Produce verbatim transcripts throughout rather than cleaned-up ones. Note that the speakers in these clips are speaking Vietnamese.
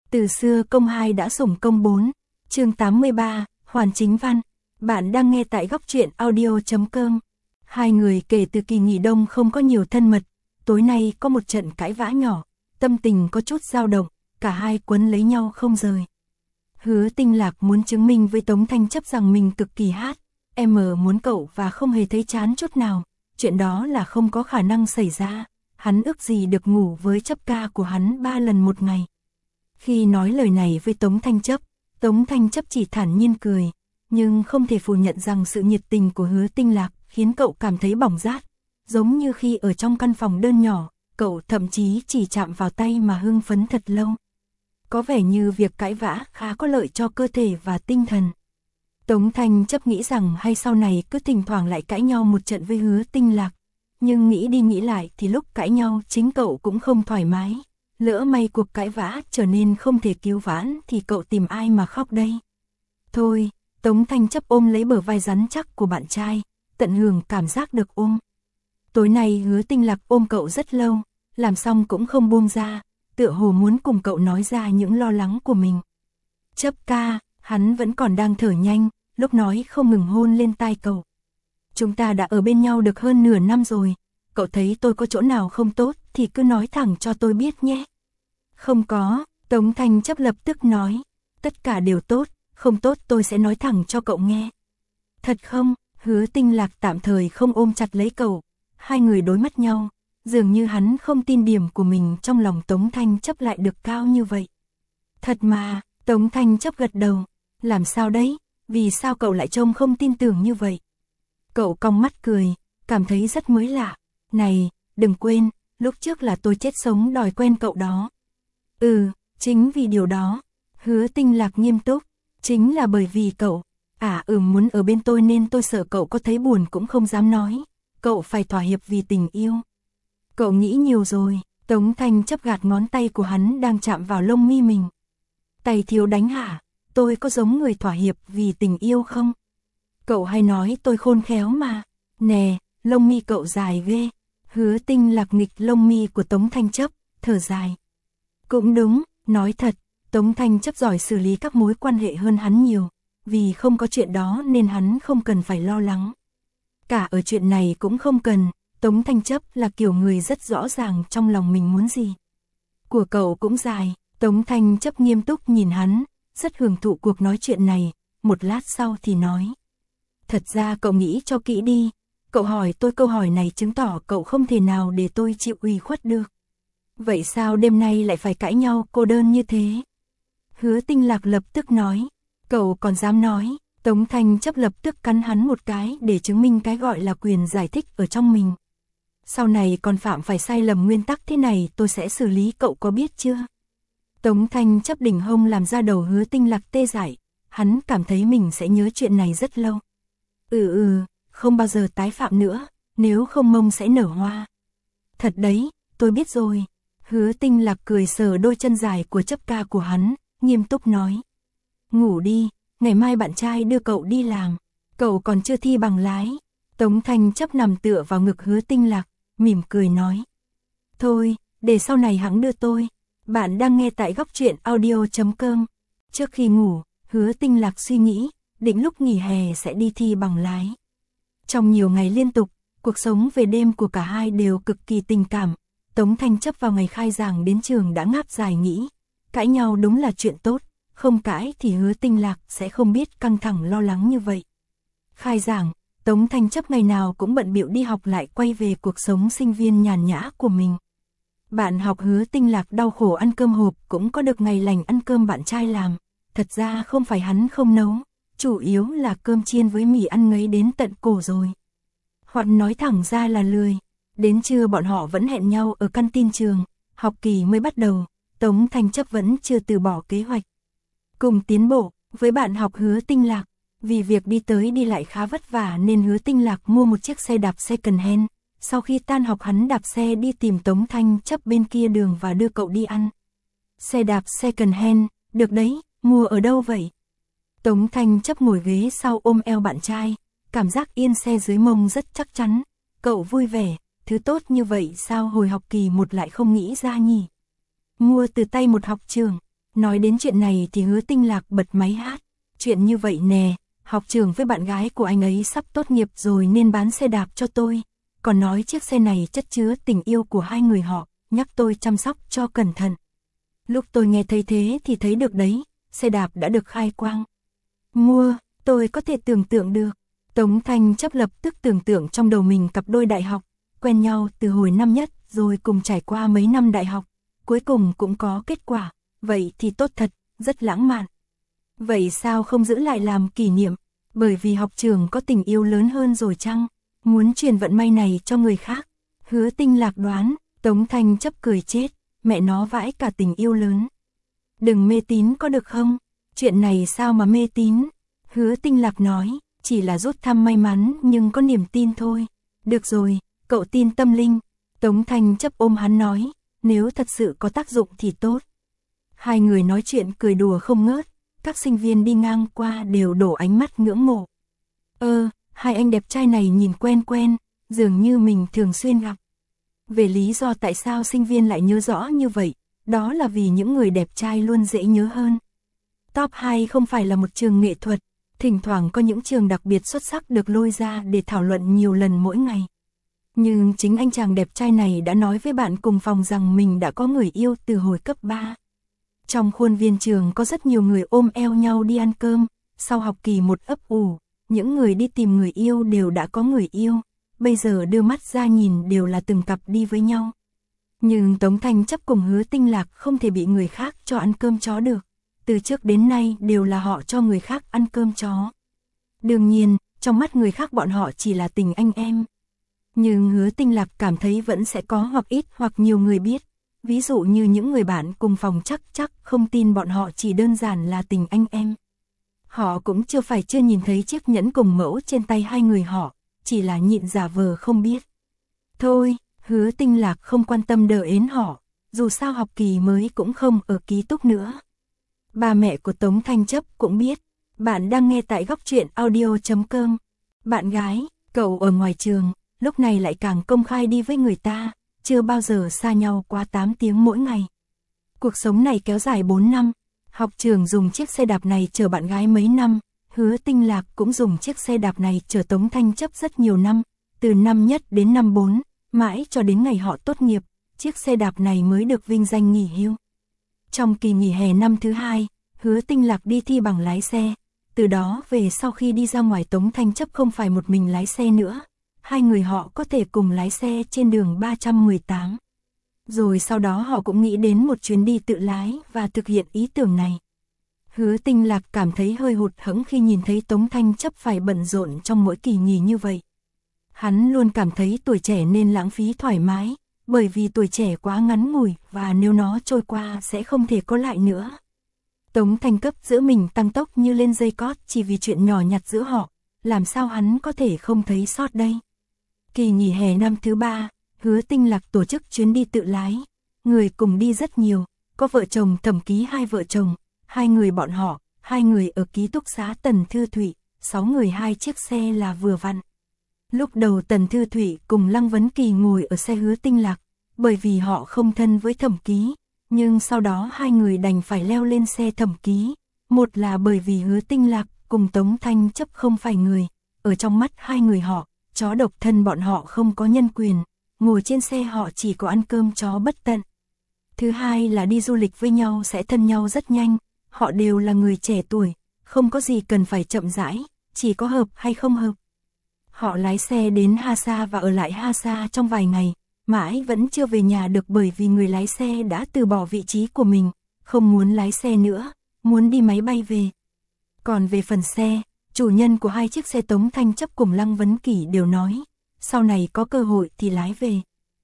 Từ xưa công hai đã sủng công bốn. Chương tám mươi ba, Hoàn Chính Văn. Bạn đang nghe tại góc truyện audio chấm com. Hai người kể từ kỳ nghỉ đông không có nhiều thân mật, tối nay có một trận cãi vã nhỏ, tâm tình có chút dao động, cả hai quấn lấy nhau không rời. Hứa Tinh Lạc muốn chứng minh với Tống Thanh Chấp rằng mình cực kỳ hát, em muốn cậu và không hề thấy chán chút nào, chuyện đó là không có khả năng xảy ra, hắn ước gì được ngủ với Chấp ca của hắn ba lần một ngày. Khi nói lời này với Tống Thanh Chấp, Tống Thanh Chấp chỉ thản nhiên cười, nhưng không thể phủ nhận rằng sự nhiệt tình của Hứa Tinh Lạc khiến cậu cảm thấy bỏng rát, giống như khi ở trong căn phòng đơn nhỏ, cậu thậm chí chỉ chạm vào tay mà hưng phấn thật lâu. Có vẻ như việc cãi vã khá có lợi cho cơ thể và tinh thần. Tống Thanh Chấp nghĩ rằng hay sau này cứ thỉnh thoảng lại cãi nhau một trận với Hứa Tinh Lạc, nhưng nghĩ đi nghĩ lại thì lúc cãi nhau chính cậu cũng không thoải mái. Lỡ may cuộc cãi vã trở nên không thể cứu vãn thì cậu tìm ai mà khóc đây. Thôi, Tống Thanh Chấp ôm lấy bờ vai rắn chắc của bạn trai, tận hưởng cảm giác được ôm. Tối nay Hứa Tinh Lạc ôm cậu rất lâu, làm xong cũng không buông ra, tựa hồ muốn cùng cậu nói ra những lo lắng của mình. Chấp ca, hắn vẫn còn đang thở nhanh, lúc nói không ngừng hôn lên tai cậu. Chúng ta đã ở bên nhau được hơn nửa năm rồi, cậu thấy tôi có chỗ nào không tốt thì cứ nói thẳng cho tôi biết nhé. Không có, Tống Thanh Chấp lập tức nói, tất cả đều tốt, không tốt tôi sẽ nói thẳng cho cậu nghe. Thật không? Hứa Tinh Lạc tạm thời không ôm chặt lấy cậu, hai người đối mắt nhau, dường như hắn không tin điểm của mình trong lòng Tống Thanh Chấp lại được cao như vậy. Thật mà, Tống Thanh Chấp gật đầu, làm sao đấy, vì sao cậu lại trông không tin tưởng như vậy? Cậu cong mắt cười, cảm thấy rất mới lạ, này, đừng quên, lúc trước là tôi chết sống đòi quen cậu đó. Ừ, chính vì điều đó, Hứa Tinh Lạc nghiêm túc, chính là bởi vì cậu, à ừm muốn ở bên tôi nên tôi sợ cậu có thấy buồn cũng không dám nói, cậu phải thỏa hiệp vì tình yêu. Cậu nghĩ nhiều rồi, Tống Thanh Chấp gạt ngón tay của hắn đang chạm vào lông mi mình. Tay thiếu đánh hả, tôi có giống người thỏa hiệp vì tình yêu không? Cậu hay nói tôi khôn khéo mà, nè, lông mi cậu dài ghê. Hứa Tinh Lạc nghịch lông mi của Tống Thanh Chấp, thở dài. Cũng đúng, nói thật, Tống Thanh Chấp giỏi xử lý các mối quan hệ hơn hắn nhiều, vì không có chuyện đó nên hắn không cần phải lo lắng. Cả ở chuyện này cũng không cần, Tống Thanh Chấp là kiểu người rất rõ ràng trong lòng mình muốn gì. Của cậu cũng dài, Tống Thanh Chấp nghiêm túc nhìn hắn, rất hưởng thụ cuộc nói chuyện này, một lát sau thì nói. Thật ra cậu nghĩ cho kỹ đi, cậu hỏi tôi câu hỏi này chứng tỏ cậu không thể nào để tôi chịu ủy khuất được. Vậy sao đêm nay lại phải cãi nhau cô đơn như thế? Hứa Tinh Lạc lập tức nói, cậu còn dám nói, Tống Thanh Chấp lập tức cắn hắn một cái để chứng minh cái gọi là quyền giải thích ở trong mình. Sau này còn phạm phải sai lầm nguyên tắc thế này tôi sẽ xử lý cậu có biết chưa? Tống Thanh Chấp đỉnh hông làm ra đầu Hứa Tinh Lạc tê dại, hắn cảm thấy mình sẽ nhớ chuyện này rất lâu. Ừ ừ, không bao giờ tái phạm nữa, nếu không mông sẽ nở hoa. Thật đấy, tôi biết rồi. Hứa Tinh Lạc cười sờ đôi chân dài của Chấp ca của hắn, nghiêm túc nói. Ngủ đi, ngày mai bạn trai đưa cậu đi làm, cậu còn chưa thi bằng lái. Tống Thanh Chấp nằm tựa vào ngực Hứa Tinh Lạc, mỉm cười nói. Thôi, để sau này hắn đưa tôi. Bạn đang nghe tại góc truyện audio chấm com. Trước khi ngủ, Hứa Tinh Lạc suy nghĩ, định lúc nghỉ hè sẽ đi thi bằng lái. Trong nhiều ngày liên tục, cuộc sống về đêm của cả hai đều cực kỳ tình cảm. Tống Thanh Chấp vào ngày khai giảng đến trường đã ngáp dài nghĩ, cãi nhau đúng là chuyện tốt, không cãi thì Hứa Tinh Lạc sẽ không biết căng thẳng lo lắng như vậy. Khai giảng, Tống Thanh Chấp ngày nào cũng bận bịu đi học lại quay về cuộc sống sinh viên nhàn nhã của mình. Bạn học Hứa Tinh Lạc đau khổ ăn cơm hộp cũng có được ngày lành ăn cơm bạn trai làm, thật ra không phải hắn không nấu, chủ yếu là cơm chiên với mì ăn ngấy đến tận cổ rồi. Hoặc nói thẳng ra là lười. Đến trưa bọn họ vẫn hẹn nhau ở căn tin trường, học kỳ mới bắt đầu, Tống Thanh Chấp vẫn chưa từ bỏ kế hoạch. Cùng tiến bộ, với bạn học Hứa Tinh Lạc, vì việc đi tới đi lại khá vất vả nên Hứa Tinh Lạc mua một chiếc xe đạp second hand, sau khi tan học hắn đạp xe đi tìm Tống Thanh Chấp bên kia đường và đưa cậu đi ăn. Xe đạp second hand, được đấy, mua ở đâu vậy? Tống Thanh Chấp ngồi ghế sau ôm eo bạn trai, cảm giác yên xe dưới mông rất chắc chắn, cậu vui vẻ. Thứ tốt như vậy sao hồi học kỳ một lại không nghĩ ra nhỉ? Mua từ tay một học trưởng, Nói đến chuyện này thì Hứa Tinh Lạc bật máy hát. Chuyện như vậy nè, học trường với bạn gái của anh ấy sắp tốt nghiệp rồi nên bán xe đạp cho tôi. Còn nói chiếc xe này chất chứa tình yêu của hai người họ, nhắc tôi chăm sóc cho cẩn thận. Lúc tôi nghe thấy thế thì thấy được đấy, xe đạp đã được khai quang. Mua, tôi có thể tưởng tượng được. Tống Thanh Chấp lập tức tưởng tượng trong đầu mình cặp đôi đại học, quen nhau từ hồi năm nhất rồi cùng trải qua mấy năm đại học, cuối cùng cũng có kết quả, vậy thì tốt thật, rất lãng mạn. Vậy sao không giữ lại làm kỷ niệm, bởi vì học trường có tình yêu lớn hơn rồi chăng, muốn truyền vận may này cho người khác. Hứa Tinh Lạc đoán, Tống Thanh Chấp cười chết, mẹ nó vãi cả tình yêu lớn. Đừng mê tín có được không, chuyện này sao mà mê tín. Hứa Tinh Lạc nói, chỉ là rút thăm may mắn nhưng có niềm tin thôi. Được rồi, cậu tin tâm linh. Tống Thanh Chấp ôm hắn nói, nếu thật sự có tác dụng thì tốt. Hai người nói chuyện cười đùa không ngớt, các sinh viên đi ngang qua đều đổ ánh mắt ngưỡng mộ. Ơ, hai anh đẹp trai này nhìn quen quen, dường như mình thường xuyên gặp. Về lý do tại sao sinh viên lại nhớ rõ như vậy, đó là vì những người đẹp trai luôn dễ nhớ hơn. Top hai không phải là một trường nghệ thuật, thỉnh thoảng có những trường đặc biệt xuất sắc được lôi ra để thảo luận nhiều lần mỗi ngày. Nhưng chính anh chàng đẹp trai này đã nói với bạn cùng phòng rằng mình đã có người yêu từ hồi cấp ba. Trong khuôn viên trường có rất nhiều người ôm eo nhau đi ăn cơm, sau học kỳ một ấp ủ, những người đi tìm người yêu đều đã có người yêu, bây giờ đưa mắt ra nhìn đều là từng cặp đi với nhau. Nhưng Tống Thanh Chấp cùng Hứa Tinh Lạc không thể bị người khác cho ăn cơm chó được, từ trước đến nay đều là họ cho người khác ăn cơm chó. Đương nhiên, trong mắt người khác bọn họ chỉ là tình anh em. Nhưng Hứa Tinh Lạc cảm thấy vẫn sẽ có hoặc ít hoặc nhiều người biết. Ví dụ như những người bạn cùng phòng chắc chắc không tin bọn họ chỉ đơn giản là tình anh em. Họ cũng chưa phải chưa nhìn thấy chiếc nhẫn cùng mẫu trên tay hai người họ, chỉ là nhịn giả vờ không biết. Thôi, Hứa Tinh Lạc không quan tâm đờ ến họ, dù sao học kỳ mới cũng không ở ký túc nữa. Ba mẹ của Tống Thanh Chấp cũng biết, bạn đang nghe tại góc truyện audio chấm com. Bạn gái, cậu ở ngoài trường, lúc này lại càng công khai đi với người ta, chưa bao giờ xa nhau quá tám tiếng mỗi ngày. Cuộc sống này kéo dài bốn năm, học trường dùng chiếc xe đạp này chở bạn gái mấy năm, Hứa Tinh Lạc cũng dùng chiếc xe đạp này chở Tống Thanh Chấp rất nhiều năm, từ năm nhất đến năm bốn, mãi cho đến ngày họ tốt nghiệp, chiếc xe đạp này mới được vinh danh nghỉ hưu. Trong kỳ nghỉ hè năm thứ hai, Hứa Tinh Lạc đi thi bằng lái xe, từ đó về sau khi đi ra ngoài Tống Thanh Chấp không phải một mình lái xe nữa, hai người họ có thể cùng lái xe trên đường ba trăm mười tám. Rồi sau đó họ cũng nghĩ đến một chuyến đi tự lái và thực hiện ý tưởng này. Hứa Tinh Lạc cảm thấy hơi hụt hẫng khi nhìn thấy Tống Thanh Chấp phải bận rộn trong mỗi kỳ nghỉ như vậy. Hắn luôn cảm thấy tuổi trẻ nên lãng phí thoải mái, bởi vì tuổi trẻ quá ngắn ngủi và nếu nó trôi qua sẽ không thể có lại nữa. Tống Thanh Chấp giữa mình tăng tốc như lên dây cót chỉ vì chuyện nhỏ nhặt giữa họ, làm sao hắn có thể không thấy sót đây. Kỳ nghỉ hè năm thứ ba, Hứa Tinh Lạc tổ chức chuyến đi tự lái, người cùng đi rất nhiều, có vợ chồng Thẩm Ký hai vợ chồng, hai người bọn họ, hai người ở ký túc xá Tần Thư Thụy, sáu người hai chiếc xe là vừa vặn. Lúc đầu Tần Thư Thụy cùng Lăng Vấn Kỳ ngồi ở xe Hứa Tinh Lạc, bởi vì họ không thân với Thẩm Ký, nhưng sau đó hai người đành phải leo lên xe Thẩm Ký, một là bởi vì Hứa Tinh Lạc cùng Tống Thanh Chấp không phải người, ở trong mắt hai người họ, chó độc thân bọn họ không có nhân quyền, ngồi trên xe họ chỉ có ăn cơm chó bất tận. Thứ hai là đi du lịch với nhau sẽ thân nhau rất nhanh, họ đều là người trẻ tuổi, không có gì cần phải chậm rãi, chỉ có hợp hay không hợp. Họ lái xe đến Ha Sa và ở lại Ha Sa trong vài ngày, mãi vẫn chưa về nhà được bởi vì người lái xe đã từ bỏ vị trí của mình, không muốn lái xe nữa, muốn đi máy bay về. Còn về phần xe, chủ nhân của hai chiếc xe Tống Thanh Chấp cùng Lăng Vấn Kỷ đều nói, sau này có cơ hội thì lái về.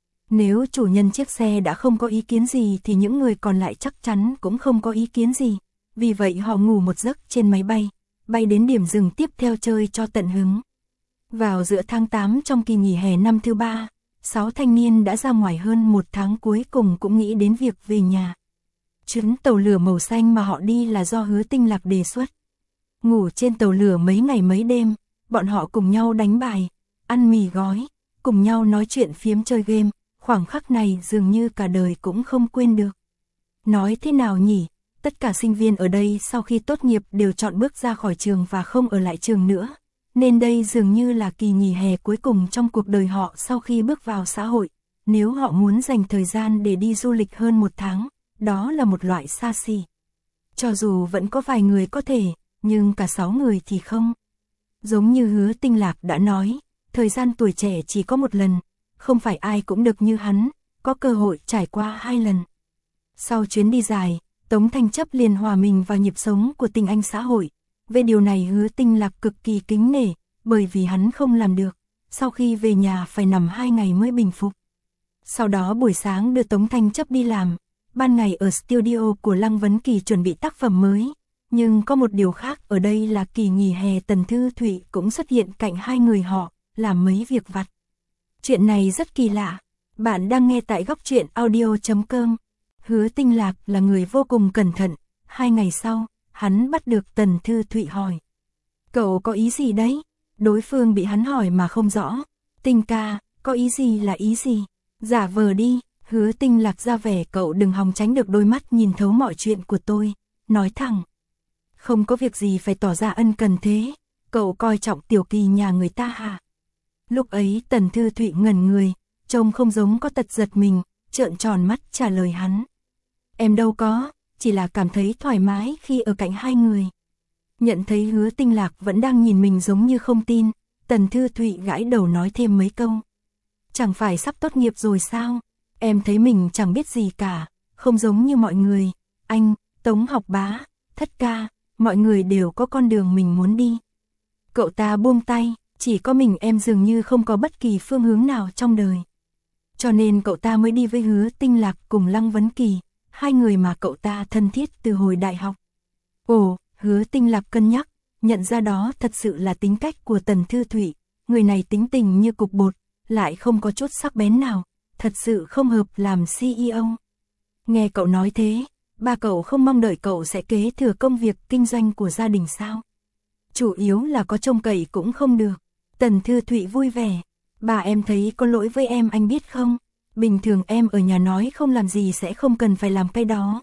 Nếu chủ nhân chiếc xe đã không có ý kiến gì thì những người còn lại chắc chắn cũng không có ý kiến gì, vì vậy họ ngủ một giấc trên máy bay, bay đến điểm dừng tiếp theo chơi cho tận hứng. Vào giữa tháng tám trong kỳ nghỉ hè năm thứ ba, sáu thanh niên đã ra ngoài hơn một tháng cuối cùng cũng nghĩ đến việc về nhà. Chuyến tàu lửa màu xanh mà họ đi là do Hứa Tinh Lạc đề xuất. Ngủ trên tàu lửa mấy ngày mấy đêm, bọn họ cùng nhau đánh bài, ăn mì gói, cùng nhau nói chuyện phiếm chơi game, khoảnh khắc này dường như cả đời cũng không quên được. Nói thế nào nhỉ, Tất cả sinh viên ở đây sau khi tốt nghiệp đều chọn bước ra khỏi trường và không ở lại trường nữa, nên đây dường như là kỳ nghỉ hè cuối cùng trong cuộc đời họ sau khi bước vào xã hội. Nếu họ muốn dành thời gian để đi du lịch hơn một tháng, đó là một loại xa xỉ. Cho dù vẫn có vài người có thể, nhưng cả sáu người thì không. Giống như Hứa Tinh Lạc đã nói, thời gian tuổi trẻ chỉ có một lần, không phải ai cũng được như hắn, có cơ hội trải qua hai lần. Sau chuyến đi dài, Tống Thanh Chấp liền hòa mình vào nhịp sống của tình anh xã hội. Về điều này Hứa Tinh Lạc cực kỳ kính nể, bởi vì hắn không làm được. Sau khi về nhà phải nằm hai ngày mới bình phục. Sau đó buổi sáng đưa Tống Thanh Chấp đi làm, ban ngày ở studio của Lăng Vấn Kỳ chuẩn bị tác phẩm mới. Nhưng có một điều khác ở đây là kỳ nghỉ hè Tần Thư Thụy cũng xuất hiện cạnh hai người họ, làm mấy việc vặt. Chuyện này rất kỳ lạ. Bạn đang nghe tại góc truyện audio chấm com. Hứa Tinh Lạc là người vô cùng cẩn thận. Hai ngày sau, hắn bắt được Tần Thư Thụy hỏi. Cậu có ý gì đấy? Đối phương bị hắn hỏi mà không rõ. Tinh ca, có ý gì là ý gì? Giả vờ đi. Hứa Tinh Lạc ra vẻ cậu đừng hòng tránh được đôi mắt nhìn thấu mọi chuyện của tôi. Nói thẳng. Không có việc gì phải tỏ ra ân cần thế. Cậu coi trọng Tiểu Kỳ nhà người ta hả? Lúc ấy Tần Thư Thụy ngẩn người, trông không giống có tật giật mình, trợn tròn mắt trả lời hắn. Em đâu có, chỉ là cảm thấy thoải mái khi ở cạnh hai người. Nhận thấy Hứa Tinh Lạc vẫn đang nhìn mình giống như không tin, Tần Thư Thụy gãi đầu nói thêm mấy câu. Chẳng phải sắp tốt nghiệp rồi sao? Em thấy mình chẳng biết gì cả, không giống như mọi người. Anh, Tống học bá, Thất ca, mọi người đều có con đường mình muốn đi. Cậu ta buông tay, chỉ có mình em dường như không có bất kỳ phương hướng nào trong đời. Cho nên cậu ta mới đi với Hứa Tinh Lạc cùng Lăng Vấn Kỳ, hai người mà cậu ta thân thiết từ hồi đại học. Ồ, Hứa Tinh Lạc cân nhắc, nhận ra đó thật sự là tính cách của Tần Thư Thụy, người này tính tình như cục bột, lại không có chút sắc bén nào, thật sự không hợp làm xê e ô. Nghe cậu nói thế, ba cậu không mong đợi cậu sẽ kế thừa công việc kinh doanh của gia đình sao? Chủ yếu là có trông cậy cũng không được. Tần Thư Thụy vui vẻ. Bà em thấy có lỗi với em anh biết không? Bình thường em ở nhà nói không làm gì sẽ không cần phải làm cái đó.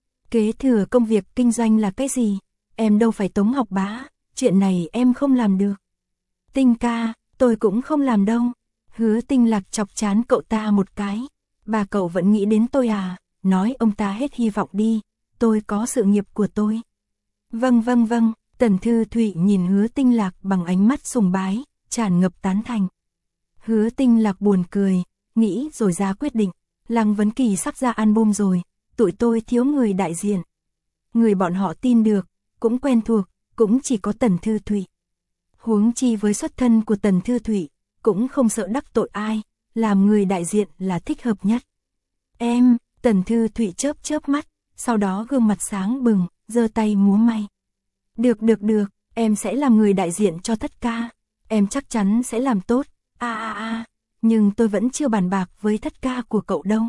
Kế thừa công việc kinh doanh là cái gì? Em đâu phải Tống học bá, chuyện này em không làm được. Tinh ca, tôi cũng không làm đâu. Hứa Tinh Lạc chọc chán cậu ta một cái. Bà cậu vẫn nghĩ đến tôi à? Nói ông ta hết hy vọng đi, tôi có sự nghiệp của tôi. Vâng vâng vâng, Tần Thư Thụy nhìn Hứa Tinh Lạc bằng ánh mắt sùng bái, tràn ngập tán thành. Hứa Tinh Lạc buồn cười, nghĩ rồi ra quyết định, Lăng Vấn Kỳ sắp ra album rồi, tụi tôi thiếu người đại diện. Người bọn họ tin được, cũng quen thuộc, cũng chỉ có Tần Thư Thụy. Huống chi với xuất thân của Tần Thư Thụy, cũng không sợ đắc tội ai, làm người đại diện là thích hợp nhất. Em, Tần Thư Thụy chớp chớp mắt, sau đó gương mặt sáng bừng, giơ tay múa may. Được được được, em sẽ làm người đại diện cho Thất ca, em chắc chắn sẽ làm tốt, a a a, nhưng tôi vẫn chưa bàn bạc với Thất ca của cậu đâu.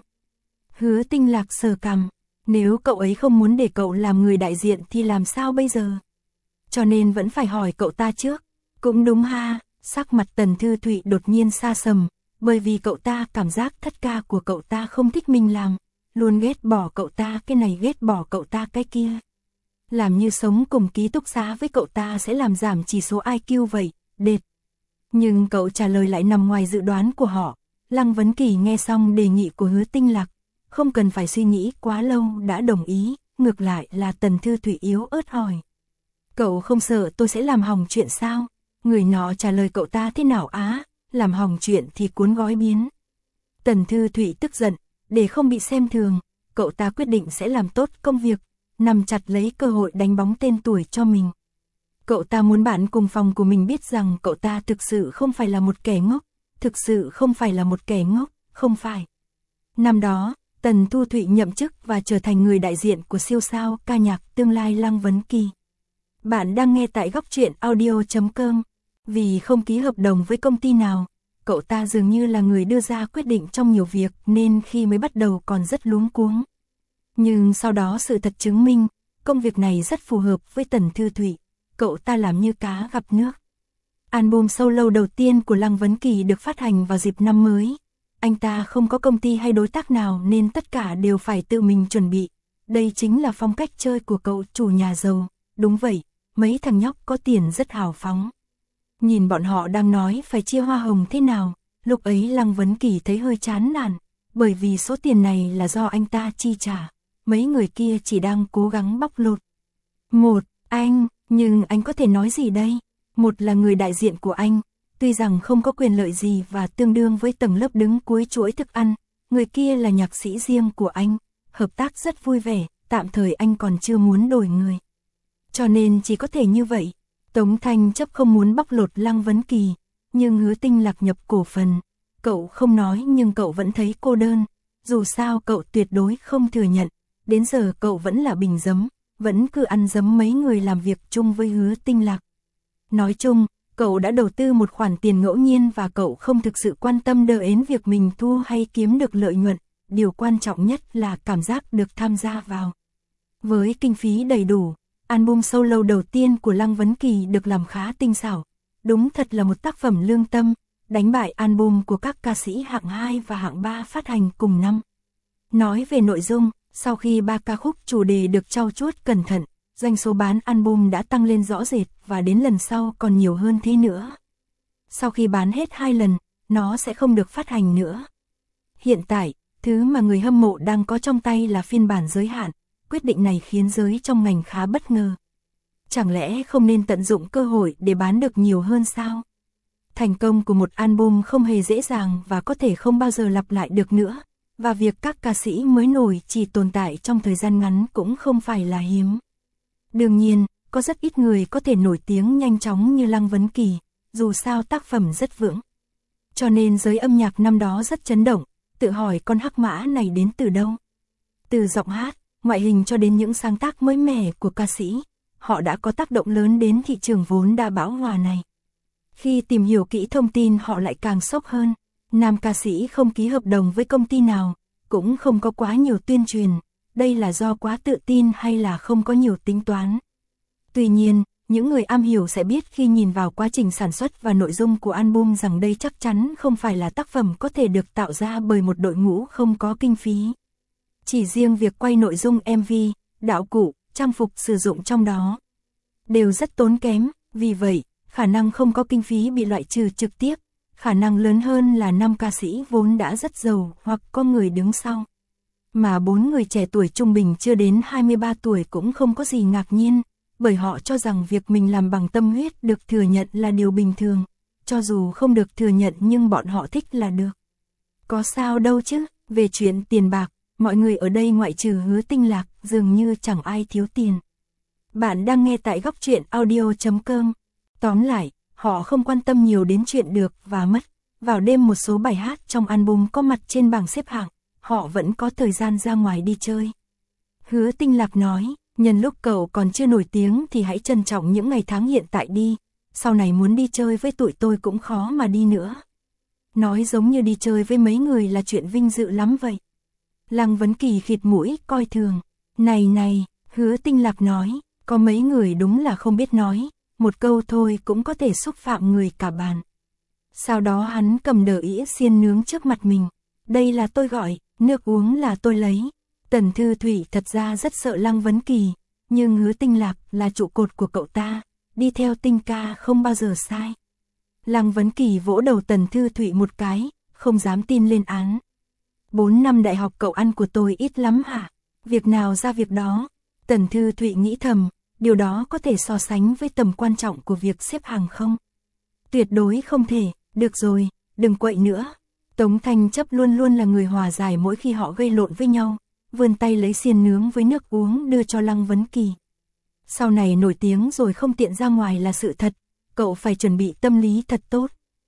Hứa Tinh Lạc sờ cằm, nếu cậu ấy không muốn để cậu làm người đại diện thì làm sao bây giờ? Cho nên vẫn phải hỏi cậu ta trước. Cũng đúng ha, sắc mặt Tần Thư Thụy đột nhiên xa sầm, bởi vì cậu ta cảm giác Thất ca của cậu ta không thích mình làm, luôn ghét bỏ cậu ta cái này ghét bỏ cậu ta cái kia. Làm như sống cùng ký túc xá với cậu ta sẽ làm giảm chỉ số i kiu vậy, đệt. Nhưng cậu trả lời lại nằm ngoài dự đoán của họ. Lăng Vấn Kỳ nghe xong đề nghị của Hứa Tinh Lạc, không cần phải suy nghĩ quá lâu đã đồng ý, ngược lại là Tần Thư Thụy yếu ớt hỏi. Cậu không sợ tôi sẽ làm hỏng chuyện sao? Người nọ trả lời cậu ta thế nào á, làm hỏng chuyện thì cuốn gói biến. Tần Thư Thụy tức giận, để không bị xem thường, cậu ta quyết định sẽ làm tốt công việc, nằm chặt lấy cơ hội đánh bóng tên tuổi cho mình. Cậu ta muốn bạn cùng phòng của mình biết rằng cậu ta thực sự không phải là một kẻ ngốc, thực sự không phải là một kẻ ngốc, không phải. Năm đó, Tần Thu Thụy nhậm chức và trở thành người đại diện của siêu sao ca nhạc tương lai Lăng Vấn Kỳ. Bạn đang nghe tại góc truyện audio chấm com. Vì không ký hợp đồng với công ty nào, cậu ta dường như là người đưa ra quyết định trong nhiều việc nên khi mới bắt đầu còn rất luống cuống. Nhưng sau đó sự thật chứng minh, công việc này rất phù hợp với Tần Thư Thụy, cậu ta làm như cá gặp nước. Album solo đầu tiên của Lăng Vấn Kỳ được phát hành vào dịp năm mới. Anh ta không có công ty hay đối tác nào nên tất cả đều phải tự mình chuẩn bị. đây chính là phong cách chơi của cậu chủ nhà giàu, đúng vậy, mấy thằng nhóc có tiền rất hào phóng. Nhìn bọn họ đang nói phải chia hoa hồng thế nào, lúc ấy Lăng Vấn Kỳ thấy hơi chán nản, bởi vì số tiền này là do anh ta chi trả, mấy người kia chỉ đang cố gắng bóc lột. Một, anh, nhưng anh có thể nói gì đây? Một là người đại diện của anh, tuy rằng không có quyền lợi gì và tương đương với tầng lớp đứng cuối chuỗi thức ăn, người kia là nhạc sĩ riêng của anh, hợp tác rất vui vẻ, tạm thời anh còn chưa muốn đổi người. Cho nên chỉ có thể như vậy. Tống Thanh Chấp không muốn bóc lột Lăng Vấn Kỳ, nhưng Hứa Tinh Lạc nhập cổ phần. Cậu không nói nhưng cậu vẫn thấy cô đơn, dù sao cậu tuyệt đối không thừa nhận, đến giờ cậu vẫn là bình giấm, vẫn cứ ăn giấm mấy người làm việc chung với Hứa Tinh Lạc. Nói chung, cậu đã đầu tư một khoản tiền ngẫu nhiên và cậu không thực sự quan tâm đến việc mình thu hay kiếm được lợi nhuận, điều quan trọng nhất là cảm giác được tham gia vào. Với kinh phí đầy đủ, album solo đầu tiên của Lăng Vấn Kỳ được làm khá tinh xảo, đúng thật là một tác phẩm lương tâm, đánh bại album của các ca sĩ hạng hai và hạng ba phát hành cùng năm. Nói về nội dung, sau khi ba ca khúc chủ đề được trau chuốt cẩn thận, doanh số bán album đã tăng lên rõ rệt và đến lần sau còn nhiều hơn thế nữa. Sau khi bán hết hai lần, nó sẽ không được phát hành nữa. Hiện tại, thứ mà người hâm mộ đang có trong tay là phiên bản giới hạn, quyết định này khiến giới trong ngành khá bất ngờ. Chẳng lẽ không nên tận dụng cơ hội để bán được nhiều hơn sao? Thành công của một album không hề dễ dàng và có thể không bao giờ lặp lại được nữa, và việc các ca sĩ mới nổi chỉ tồn tại trong thời gian ngắn cũng không phải là hiếm. Đương nhiên, có rất ít người có thể nổi tiếng nhanh chóng như Lăng Vấn Kỳ, dù sao tác phẩm rất vững. Cho nên giới âm nhạc năm đó rất chấn động, tự hỏi con hắc mã này đến từ đâu. Từ giọng hát, ngoại hình cho đến những sáng tác mới mẻ của ca sĩ, họ đã có tác động lớn đến thị trường vốn đã bão hòa này. Khi tìm hiểu kỹ thông tin họ lại càng sốc hơn, nam ca sĩ không ký hợp đồng với công ty nào, cũng không có quá nhiều tuyên truyền, đây là do quá tự tin hay là không có nhiều tính toán. Tuy nhiên, những người am hiểu sẽ biết khi nhìn vào quá trình sản xuất và nội dung của album rằng đây chắc chắn không phải là tác phẩm có thể được tạo ra bởi một đội ngũ không có kinh phí. Chỉ riêng việc quay nội dung em vê, đạo cụ, trang phục sử dụng trong đó đều rất tốn kém, vì vậy, khả năng không có kinh phí bị loại trừ trực tiếp, khả năng lớn hơn là năm ca sĩ vốn đã rất giàu hoặc có người đứng sau. Mà bốn người trẻ tuổi trung bình chưa đến hai mươi ba tuổi cũng không có gì ngạc nhiên, bởi họ cho rằng việc mình làm bằng tâm huyết được thừa nhận là điều bình thường, cho dù không được thừa nhận nhưng bọn họ thích là được. Có sao đâu chứ, về chuyện tiền bạc, mọi người ở đây ngoại trừ Hứa Tinh Lạc dường như chẳng ai thiếu tiền. Bạn đang nghe tại góc truyện audio chấm com. Tóm lại, họ không quan tâm nhiều đến chuyện được và mất. Vào đêm một số bài hát trong album có mặt trên bảng xếp hạng, họ vẫn có thời gian ra ngoài đi chơi. Hứa Tinh Lạc nói, nhân lúc cậu còn chưa nổi tiếng thì hãy trân trọng những ngày tháng hiện tại đi, sau này muốn đi chơi với tụi tôi cũng khó mà đi nữa. Nói giống như đi chơi với mấy người là chuyện vinh dự lắm vậy. Lăng Vấn Kỳ khịt mũi coi thường, này này, Hứa Tinh Lạc nói, có mấy người đúng là không biết nói, một câu thôi cũng có thể xúc phạm người cả bàn. Sau đó hắn cầm đờ ĩa xiên nướng trước mặt mình, đây là tôi gọi, nước uống là tôi lấy. Tần Thư Thủy thật ra rất sợ Lăng Vấn Kỳ, nhưng Hứa Tinh Lạc là trụ cột của cậu ta, đi theo Tinh ca không bao giờ sai. Lăng Vấn Kỳ vỗ đầu Tần Thư Thủy một cái, không dám tin lên án. Bốn năm đại học cậu ăn của tôi ít lắm hả? Việc nào ra việc đó? Tần Thư Thủy nghĩ thầm, điều đó có thể so sánh với tầm quan trọng của việc xếp hàng không? Tuyệt đối không thể, được rồi, đừng quậy nữa. Tống Thanh Chấp luôn luôn là người hòa giải mỗi khi họ gây lộn với nhau, vươn tay lấy xiên nướng với nước uống đưa cho Lăng Vấn Kỳ. Sau này nổi tiếng rồi không tiện ra ngoài là sự thật, cậu phải chuẩn bị tâm lý thật tốt.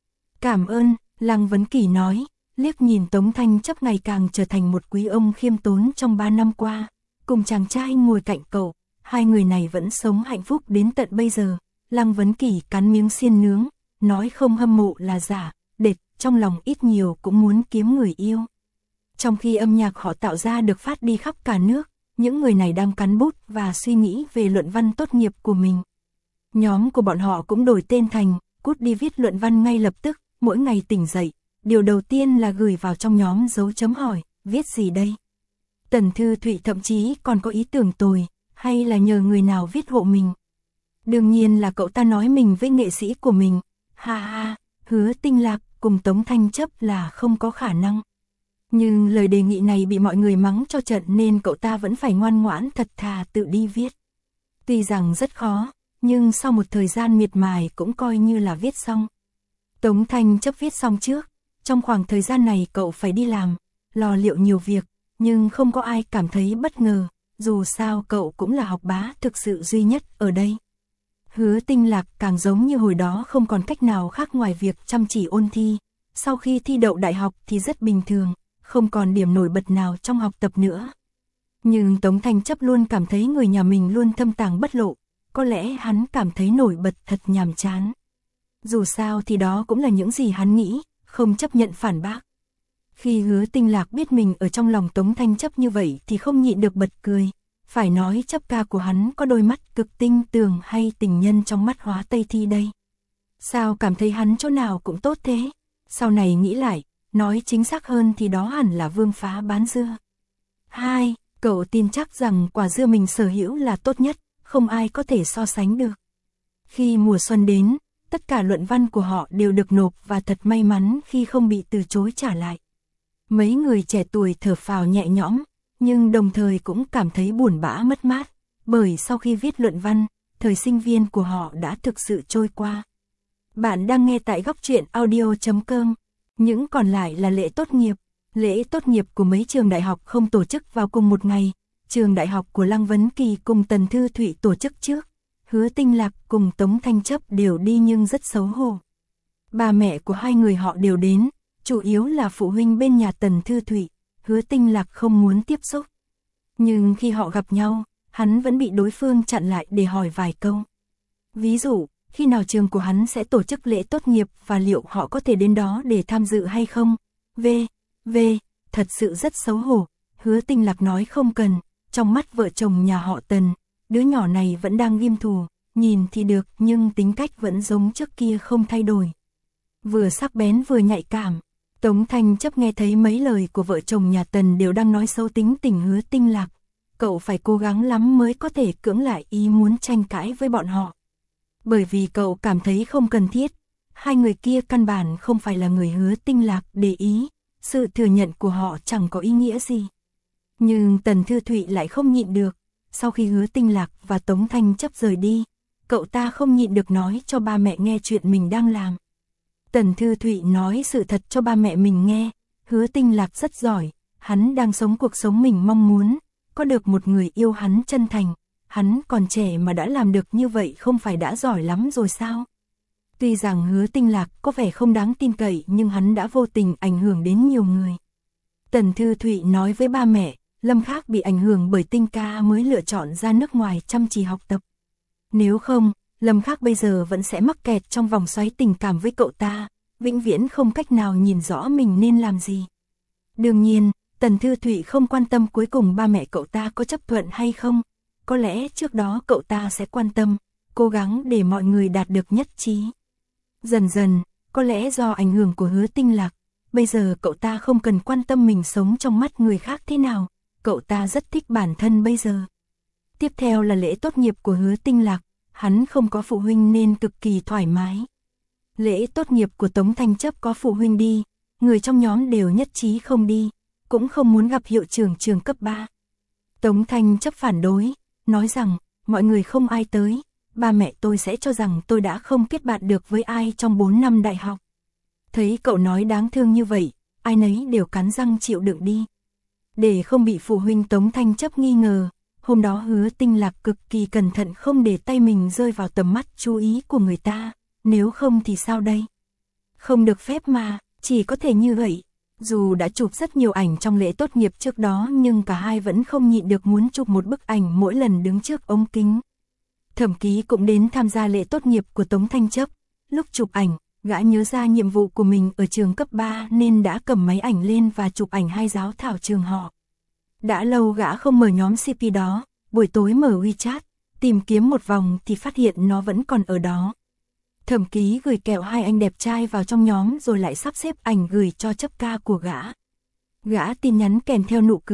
Cảm ơn, Lăng Vấn Kỳ nói, liếc nhìn Tống Thanh Chấp ngày càng trở thành một quý ông khiêm tốn trong ba năm qua, cùng chàng trai ngồi cạnh cậu, hai người này vẫn sống hạnh phúc đến tận bây giờ. Lăng Vấn Kỳ cắn miếng xiên nướng, nói không hâm mộ là giả, đệt, trong lòng ít nhiều cũng muốn kiếm người yêu. Trong khi âm nhạc họ tạo ra được phát đi khắp cả nước, những người này đang cắn bút và suy nghĩ về luận văn tốt nghiệp của mình. Nhóm của bọn họ cũng đổi tên thành, cút đi viết luận văn ngay lập tức, mỗi ngày tỉnh dậy, điều đầu tiên là gửi vào trong nhóm dấu chấm hỏi, viết gì đây? Tần Thư Thụy thậm chí còn có ý tưởng tồi, hay là nhờ người nào viết hộ mình. Đương nhiên là cậu ta nói mình với nghệ sĩ của mình, ha ha, Hứa Tinh Lạc cùng Tống Thanh Chấp là không có khả năng. Nhưng lời đề nghị này bị mọi người mắng cho trận nên cậu ta vẫn phải ngoan ngoãn thật thà tự đi viết. Tuy rằng rất khó, nhưng sau một thời gian miệt mài cũng coi như là viết xong. Tống Thanh Chấp viết xong trước, trong khoảng thời gian này cậu phải đi làm, lò liệu nhiều việc, nhưng không có ai cảm thấy bất ngờ, dù sao cậu cũng là học bá thực sự duy nhất ở đây. Hứa Tinh Lạc càng giống như hồi đó không còn cách nào khác ngoài việc chăm chỉ ôn thi, sau khi thi đậu đại học thì rất bình thường, không còn điểm nổi bật nào trong học tập nữa. Nhưng Tống Thanh Chấp luôn cảm thấy người nhà mình luôn thâm tàng bất lộ, có lẽ hắn cảm thấy nổi bật thật nhàm chán. Dù sao thì đó cũng là những gì hắn nghĩ, không chấp nhận phản bác. Khi Hứa Tinh Lạc biết mình ở trong lòng Tống Thanh Chấp như vậy thì không nhịn được bật cười. Phải nói Chấp ca của hắn có đôi mắt cực tinh tường hay tình nhân trong mắt Hóa Tây Thi đây. Sao cảm thấy hắn chỗ nào cũng tốt thế? Sau này nghĩ lại, nói chính xác hơn thì đó hẳn là Vương Phá bán dưa. Hai, cậu tin chắc rằng quả dưa mình sở hữu là tốt nhất, không ai có thể so sánh được. Khi mùa xuân đến, tất cả luận văn của họ đều được nộp và thật may mắn khi không bị từ chối trả lại. Mấy người trẻ tuổi thở phào nhẹ nhõm, nhưng đồng thời cũng cảm thấy buồn bã mất mát, bởi sau khi viết luận văn, thời sinh viên của họ đã thực sự trôi qua. Bạn đang nghe tại góc truyện audio chấm com. Những còn lại là lễ tốt nghiệp. Lễ tốt nghiệp của mấy trường đại học không tổ chức vào cùng một ngày. Trường đại học của Lăng Vấn Kỳ cùng Tần Thư Thụy tổ chức trước. Hứa Tinh Lạc cùng Tống Thanh Chấp đều đi nhưng rất xấu hổ. Ba mẹ của hai người họ đều đến, chủ yếu là phụ huynh bên nhà Tần Thư Thụy. Hứa Tinh Lạc không muốn tiếp xúc. Nhưng khi họ gặp nhau, hắn vẫn bị đối phương chặn lại để hỏi vài câu. Ví dụ, khi nào trường của hắn sẽ tổ chức lễ tốt nghiệp và liệu họ có thể đến đó để tham dự hay không? V. V. Thật sự rất xấu hổ. Hứa Tinh Lạc nói không cần. Trong mắt vợ chồng nhà họ Tần, đứa nhỏ này vẫn đang ghim thù, nhìn thì được nhưng tính cách vẫn giống trước kia không thay đổi. Vừa sắc bén vừa nhạy cảm. Tống Thanh Chấp nghe thấy mấy lời của vợ chồng nhà Tần đều đang nói xấu tính tình Hứa Tinh Lạc. Cậu phải cố gắng lắm mới có thể cưỡng lại ý muốn tranh cãi với bọn họ. Bởi vì cậu cảm thấy không cần thiết, hai người kia căn bản không phải là người Hứa Tinh Lạc để ý, sự thừa nhận của họ chẳng có ý nghĩa gì. Nhưng Tần Thư Thụy lại không nhịn được, sau khi Hứa Tinh Lạc và Tống Thanh Chấp rời đi, cậu ta không nhịn được nói cho ba mẹ nghe chuyện mình đang làm. Tần Thư Thụy nói sự thật cho ba mẹ mình nghe, Hứa Tinh Lạc rất giỏi, hắn đang sống cuộc sống mình mong muốn, có được một người yêu hắn chân thành, hắn còn trẻ mà đã làm được như vậy không phải đã giỏi lắm rồi sao? Tuy rằng Hứa Tinh Lạc có vẻ không đáng tin cậy nhưng hắn đã vô tình ảnh hưởng đến nhiều người. Tần Thư Thụy nói với ba mẹ, Lâm Khắc bị ảnh hưởng bởi Tinh ca mới lựa chọn ra nước ngoài chăm chỉ học tập. Nếu không, Lâm Khắc bây giờ vẫn sẽ mắc kẹt trong vòng xoáy tình cảm với cậu ta, vĩnh viễn không cách nào nhìn rõ mình nên làm gì. Đương nhiên, Tần Thư Thụy không quan tâm cuối cùng ba mẹ cậu ta có chấp thuận hay không. Có lẽ trước đó cậu ta sẽ quan tâm, cố gắng để mọi người đạt được nhất trí. Dần dần, có lẽ do ảnh hưởng của Hứa Tinh Lạc, bây giờ cậu ta không cần quan tâm mình sống trong mắt người khác thế nào, cậu ta rất thích bản thân bây giờ. Tiếp theo là lễ tốt nghiệp của Hứa Tinh Lạc, hắn không có phụ huynh nên cực kỳ thoải mái. Lễ tốt nghiệp của Tống Thanh Chấp có phụ huynh đi, người trong nhóm đều nhất trí không đi, cũng không muốn gặp hiệu trưởng trường cấp ba. Tống Thanh Chấp phản đối, nói rằng, mọi người không ai tới, ba mẹ tôi sẽ cho rằng tôi đã không kết bạn được với ai trong bốn năm đại học. Thấy cậu nói đáng thương như vậy, ai nấy đều cắn răng chịu đựng đi. Để không bị phụ huynh Tống Thanh Chấp nghi ngờ, hôm đó Hứa Tinh Lạc cực kỳ cẩn thận không để tay mình rơi vào tầm mắt chú ý của người ta, nếu không thì sao đây? Không được phép mà, chỉ có thể như vậy. Dù đã chụp rất nhiều ảnh trong lễ tốt nghiệp trước đó nhưng cả hai vẫn không nhịn được muốn chụp một bức ảnh mỗi lần đứng trước ống kính. Thẩm Ký cũng đến tham gia lễ tốt nghiệp của Tống Thanh Chấp. Lúc chụp ảnh, gã nhớ ra nhiệm vụ của mình ở trường cấp ba nên đã cầm máy ảnh lên và chụp ảnh hai giáo thảo trường họ. Đã lâu gã không mở nhóm xê pê đó, buổi tối mở WeChat, tìm kiếm một vòng thì phát hiện nó vẫn còn ở đó. Thẩm Ký gửi kẹo hai anh đẹp trai vào trong nhóm rồi lại sắp xếp ảnh gửi cho Chấp ca của gã. Gã tin nhắn kèm theo nụ cười,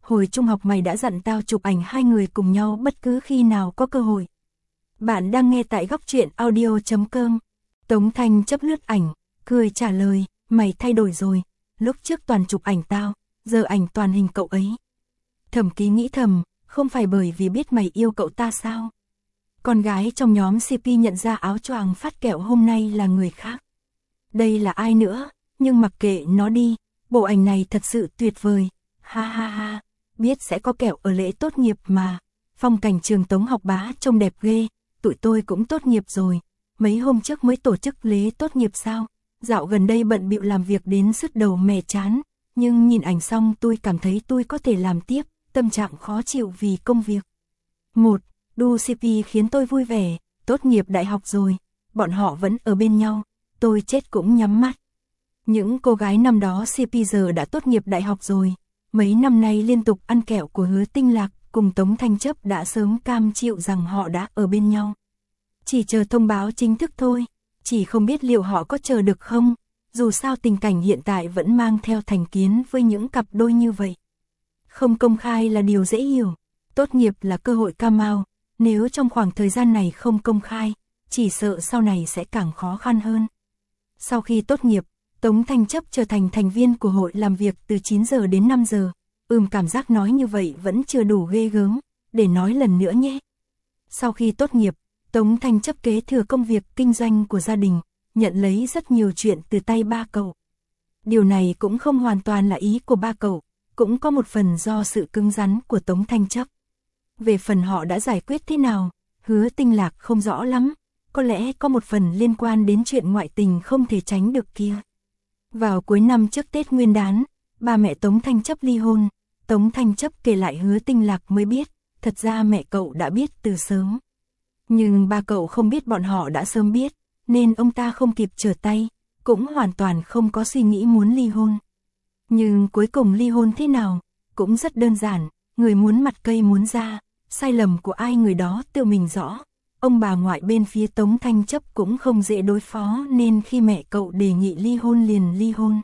hồi trung học mày đã dặn tao chụp ảnh hai người cùng nhau bất cứ khi nào có cơ hội. Bạn đang nghe tại góc truyện audio chấm com. Tống Thanh chấp lướt ảnh, cười trả lời, mày thay đổi rồi, lúc trước toàn chụp ảnh tao, giờ ảnh toàn hình cậu ấy. Thẩm Ký nghĩ thầm, không phải bởi vì biết mày yêu cậu ta sao? Con gái trong nhóm xê pê nhận ra áo choàng phát kẹo hôm nay là người khác. Đây là ai nữa, nhưng mặc kệ nó đi, bộ ảnh này thật sự tuyệt vời, ha ha ha, biết sẽ có kẹo ở lễ tốt nghiệp mà, phong cảnh trường Tống học bá trông đẹp ghê, tụi tôi cũng tốt nghiệp rồi, mấy hôm trước mới tổ chức lễ tốt nghiệp sao, dạo gần đây bận bịu làm việc đến sứt đầu mẻ chán, nhưng nhìn ảnh xong tôi cảm thấy tôi có thể làm tiếp, tâm trạng khó chịu vì công việc. Một, đu xê pê khiến tôi vui vẻ, tốt nghiệp đại học rồi, bọn họ vẫn ở bên nhau, tôi chết cũng nhắm mắt. Những cô gái năm đó xê pê giờ đã tốt nghiệp đại học rồi, mấy năm nay liên tục ăn kẹo của Hứa Tinh Lạc cùng Tống Thanh Chấp đã sớm cam chịu rằng họ đã ở bên nhau. Chỉ chờ thông báo chính thức thôi, chỉ không biết liệu họ có chờ được không, dù sao tình cảnh hiện tại vẫn mang theo thành kiến với những cặp đôi như vậy. Không công khai là điều dễ hiểu, tốt nghiệp là cơ hội cao mau, nếu trong khoảng thời gian này không công khai, chỉ sợ sau này sẽ càng khó khăn hơn. Sau khi tốt nghiệp, Tống Thanh Chấp trở thành thành viên của hội làm việc từ chín giờ đến năm giờ, ừm cảm giác nói như vậy vẫn chưa đủ ghê gớm, để nói lần nữa nhé. Sau khi tốt nghiệp, Tống Thanh Chấp kế thừa công việc kinh doanh của gia đình, nhận lấy rất nhiều chuyện từ tay ba cậu. Điều này cũng không hoàn toàn là ý của ba cậu, cũng có một phần do sự cứng rắn của Tống Thanh Chấp. Về phần họ đã giải quyết thế nào, Hứa Tinh Lạc không rõ lắm, có lẽ có một phần liên quan đến chuyện ngoại tình không thể tránh được kia. Vào cuối năm trước Tết Nguyên đán, ba mẹ Tống Thanh Chấp ly hôn, Tống Thanh Chấp kể lại Hứa Tinh Lạc mới biết, thật ra mẹ cậu đã biết từ sớm. Nhưng ba cậu không biết bọn họ đã sớm biết, nên ông ta không kịp trở tay, cũng hoàn toàn không có suy nghĩ muốn ly hôn. Nhưng cuối cùng ly hôn thế nào, cũng rất đơn giản, người muốn mặt cây muốn ra, sai lầm của ai người đó tự mình rõ. Ông bà ngoại bên phía Tống Thanh Chấp cũng không dễ đối phó nên khi mẹ cậu đề nghị ly hôn liền ly hôn.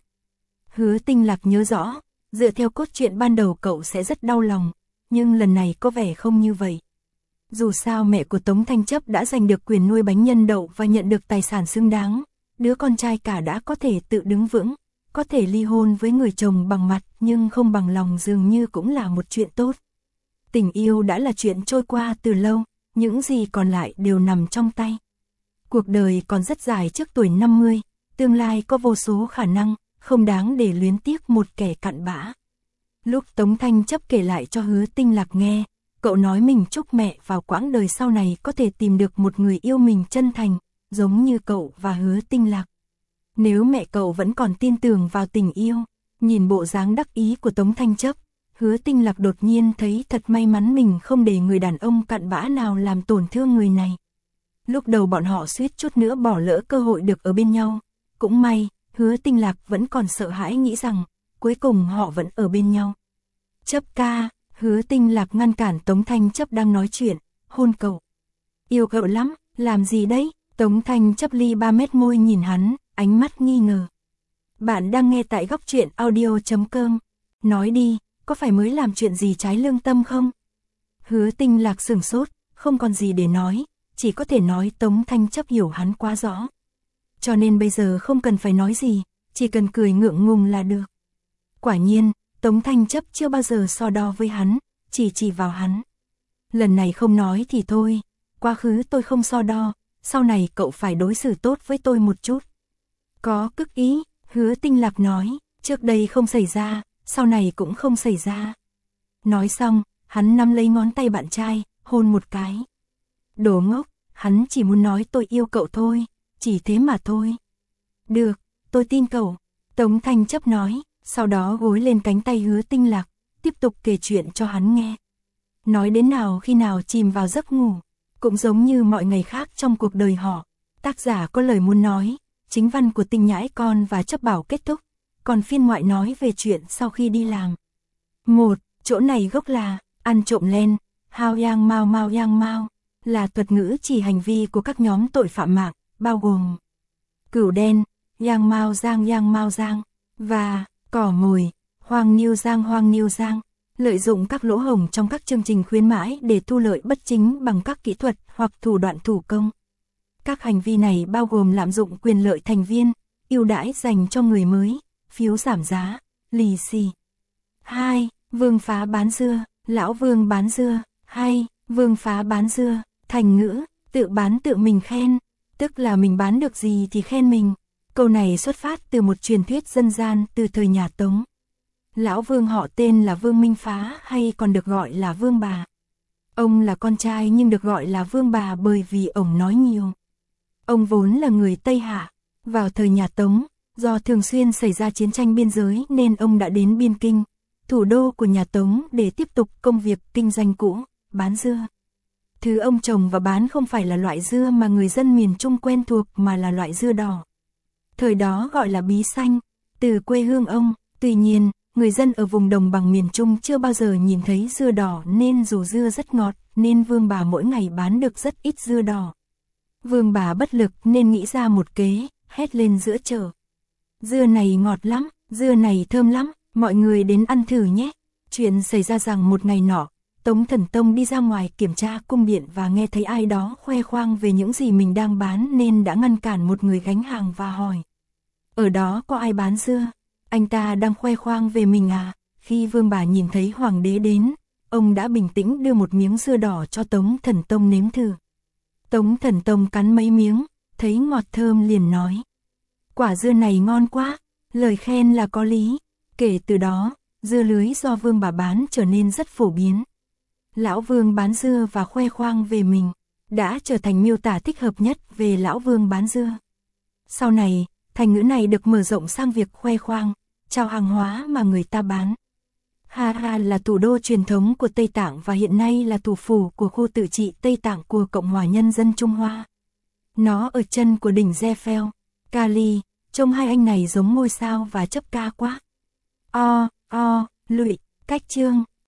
Hứa Tinh Lạc nhớ rõ, dựa theo cốt truyện ban đầu cậu sẽ rất đau lòng, nhưng lần này có vẻ không như vậy. Dù sao mẹ của Tống Thanh Chấp đã giành được quyền nuôi bánh nhân đậu và nhận được tài sản xứng đáng, đứa con trai cả đã có thể tự đứng vững, có thể ly hôn với người chồng bằng mặt nhưng không bằng lòng dường như cũng là một chuyện tốt. Tình yêu đã là chuyện trôi qua từ lâu, những gì còn lại đều nằm trong tay. Cuộc đời còn rất dài trước tuổi năm mươi, tương lai có vô số khả năng, không đáng để luyến tiếc một kẻ cặn bã. Lúc Tống Thanh Chấp kể lại cho Hứa Tinh Lạc nghe, cậu nói mình chúc mẹ vào quãng đời sau này có thể tìm được một người yêu mình chân thành, giống như cậu và Hứa Tinh Lạc. Nếu mẹ cậu vẫn còn tin tưởng vào tình yêu, nhìn bộ dáng đắc ý của Tống Thanh Chấp, Hứa Tinh Lạc đột nhiên thấy thật may mắn mình không để người đàn ông cặn bã nào làm tổn thương người này. Lúc đầu bọn họ suýt chút nữa bỏ lỡ cơ hội được ở bên nhau, cũng may, Hứa Tinh Lạc vẫn còn sợ hãi nghĩ rằng, cuối cùng họ vẫn ở bên nhau. Chấp ca, Hứa Tinh Lạc ngăn cản Tống Thanh Chấp đang nói chuyện, hôn cậu. Yêu cậu lắm, làm gì đấy? Tống Thanh Chấp ly ba mét môi nhìn hắn, ánh mắt nghi ngờ. Bạn đang nghe tại góc truyện audio chấm com. Nói đi, có phải mới làm chuyện gì trái lương tâm không? Hứa Tinh Lạc sửng sốt, không còn gì để nói, chỉ có thể nói Tống Thanh Chấp hiểu hắn quá rõ. Cho nên bây giờ không cần phải nói gì, chỉ cần cười ngượng ngùng là được. Quả nhiên, Tống Thanh Chấp chưa bao giờ so đo với hắn, chỉ chỉ vào hắn. Lần này không nói thì thôi, quá khứ tôi không so đo, sau này cậu phải đối xử tốt với tôi một chút. Có cức ý, Hứa Tinh Lạc nói, trước đây không xảy ra, sau này cũng không xảy ra. Nói xong, hắn nắm lấy ngón tay bạn trai, hôn một cái. Đồ ngốc, hắn chỉ muốn nói tôi yêu cậu thôi, chỉ thế mà thôi. Được, tôi tin cậu, Tống Thanh Chấp nói, sau đó gối lên cánh tay Hứa Tinh Lạc, tiếp tục kể chuyện cho hắn nghe. Nói đến nào khi nào chìm vào giấc ngủ, cũng giống như mọi ngày khác trong cuộc đời họ. Tác giả có lời muốn nói, chính văn của Tinh Nhãi Con và Chấp Bảo kết thúc, còn phiên ngoại nói về chuyện sau khi đi làm. Một, chỗ này gốc là, ăn trộm len, hao yang mau mau yang mau, là thuật ngữ chỉ hành vi của các nhóm tội phạm mạng, bao gồm cửu đen, yang mau giang yang mau giang, và cỏ mồi, hoang niêu giang hoang niêu giang, lợi dụng các lỗ hổng trong các chương trình khuyến mãi để thu lợi bất chính bằng các kỹ thuật hoặc thủ đoạn thủ công. Các hành vi này bao gồm lạm dụng quyền lợi thành viên, ưu đãi dành cho người mới, phiếu giảm giá, lì xì. hai. Vương phá bán dưa, lão Vương bán dưa, hay Vương phá bán dưa, thành ngữ, tự bán tự mình khen, tức là mình bán được gì thì khen mình. Câu này xuất phát từ một truyền thuyết dân gian từ thời nhà Tống. Lão Vương họ tên là Vương Minh Phá hay còn được gọi là Vương Bà. Ông là con trai nhưng được gọi là Vương Bà bởi vì ông nói nhiều. Ông vốn là người Tây Hạ. Vào thời nhà Tống, do thường xuyên xảy ra chiến tranh biên giới nên ông đã đến Biên Kinh, thủ đô của nhà Tống để tiếp tục công việc kinh doanh cũ, bán dưa. Thứ ông trồng và bán không phải là loại dưa mà người dân miền Trung quen thuộc mà là loại dưa đỏ. Thời đó gọi là bí xanh, từ quê hương ông. Tuy nhiên, người dân ở vùng đồng bằng miền Trung chưa bao giờ nhìn thấy dưa đỏ nên dù dưa rất ngọt nên Vương Bà mỗi ngày bán được rất ít dưa đỏ. Vương Bà bất lực nên nghĩ ra một kế, hét lên giữa chợ. Dưa này ngọt lắm, dưa này thơm lắm, mọi người đến ăn thử nhé. Chuyện xảy ra rằng một ngày nọ, Tống Thần Tông đi ra ngoài kiểm tra cung điện và nghe thấy ai đó khoe khoang về những gì mình đang bán nên đã ngăn cản một người gánh hàng và hỏi. Ở đó có ai bán dưa? Anh ta đang khoe khoang về mình à? Khi Vương Bà nhìn thấy hoàng đế đến, ông đã bình tĩnh đưa một miếng dưa đỏ cho Tống Thần Tông nếm thử. Tống Thần Tông cắn mấy miếng, thấy ngọt thơm liền nói. Quả dưa này ngon quá, lời khen là có lý. Kể từ đó, dưa lưới do Vương Bà bán trở nên rất phổ biến. Lão Vương bán dưa và khoe khoang về mình, đã trở thành miêu tả thích hợp nhất về Lão Vương bán dưa. Sau này, thành ngữ này được mở rộng sang việc khoe khoang, chào hàng hóa mà người ta bán. Hà là thủ đô truyền thống của Tây Tạng và hiện nay là thủ phủ của khu tự trị Tây Tạng của Cộng hòa Nhân dân Trung Hoa. Nó ở chân của đỉnh Eiffel, Cali, trông hai anh này giống ngôi sao và chấp ca quá. O, o, lụy, cách chương.